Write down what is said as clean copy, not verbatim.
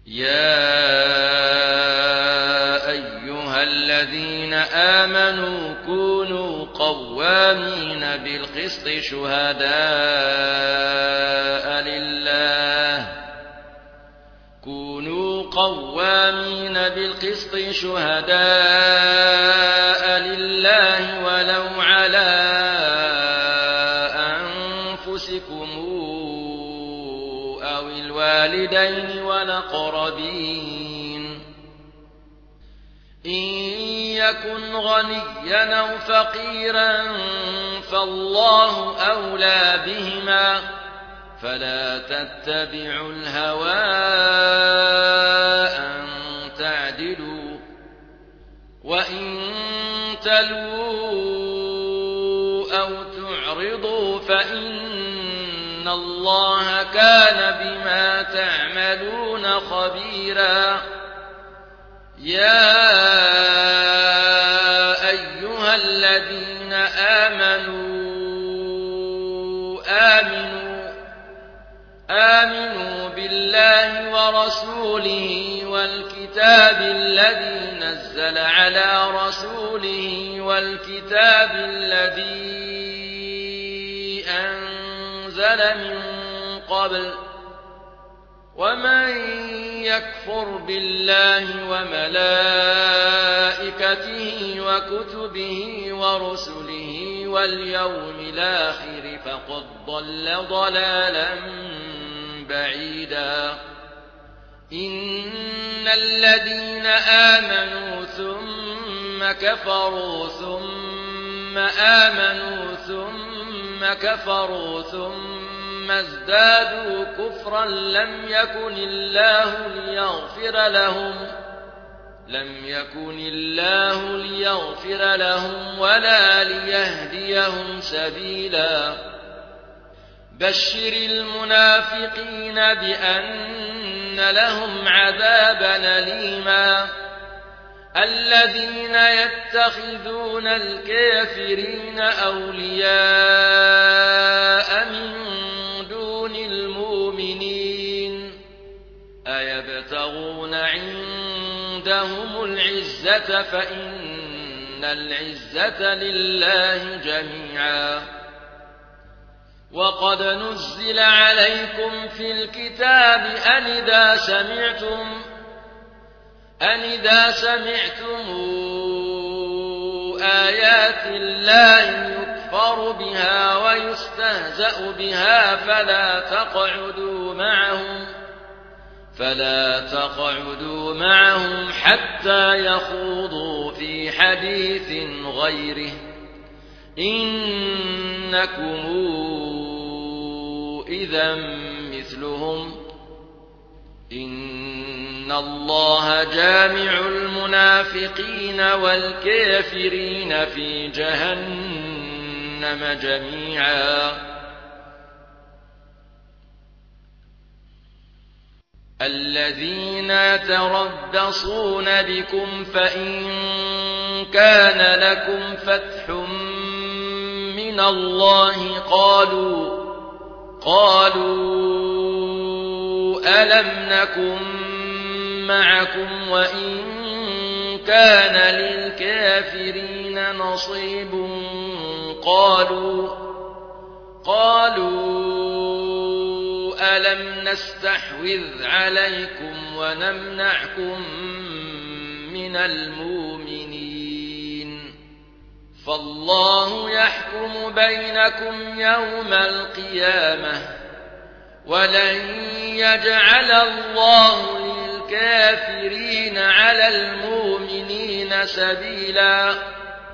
يا أيها الذين آمنوا كونوا قوامين بالقسط شهداء لله ولو على أنفسكم أو الوالدين والأقربين إن يكن غنيا أو فقيرا فالله أولى بهما فلا تتبعوا الهوى أن تعدلوا وإن تلووا أو تعرضوا فإن الله كان بما تعملون خبيرا يا أيها الذين آمنوا بالله ورسوله والكتاب الذي نزل على رسوله والكتاب الذي أنزل من قبل ومن يكفر بالله وملائكته وكتبه ورسله واليوم الآخر فقد ضل ضلالا بعيدا إن الذين آمنوا ثم كفروا ثم آمنوا ثم كفروا ثم ازدادوا كفرا لم يكن الله ليغفر لهم ولا ليهديهم سبيلا بشر المنافقين بأن لهم عذابا أليما الذين يتخذون الكافرين أولياء من دون المؤمنين أيبتغون عندهم العزة فإن العزة لله جميعا وقد نزل عليكم في الكتاب أن إذا سمعتم آيات الله يكفر بها ويستهزأ بها فلا تقعدوا معهم حتى يخوضوا في حديث غيره إنكم إذا مثلهم إن الله جامع المنافقين والكافرين في جهنم جميعا الذين يتربصون بكم فإن كان لكم فتح من الله قالوا ألم نكن معكم وإن كان للكافرين نصيب قالوا ألم نستحوذ عليكم ونمنعكم من المؤمنين فالله يحكم بينكم يوم القيامة ولن يجعل الله للكافرين على المؤمنين سبيلا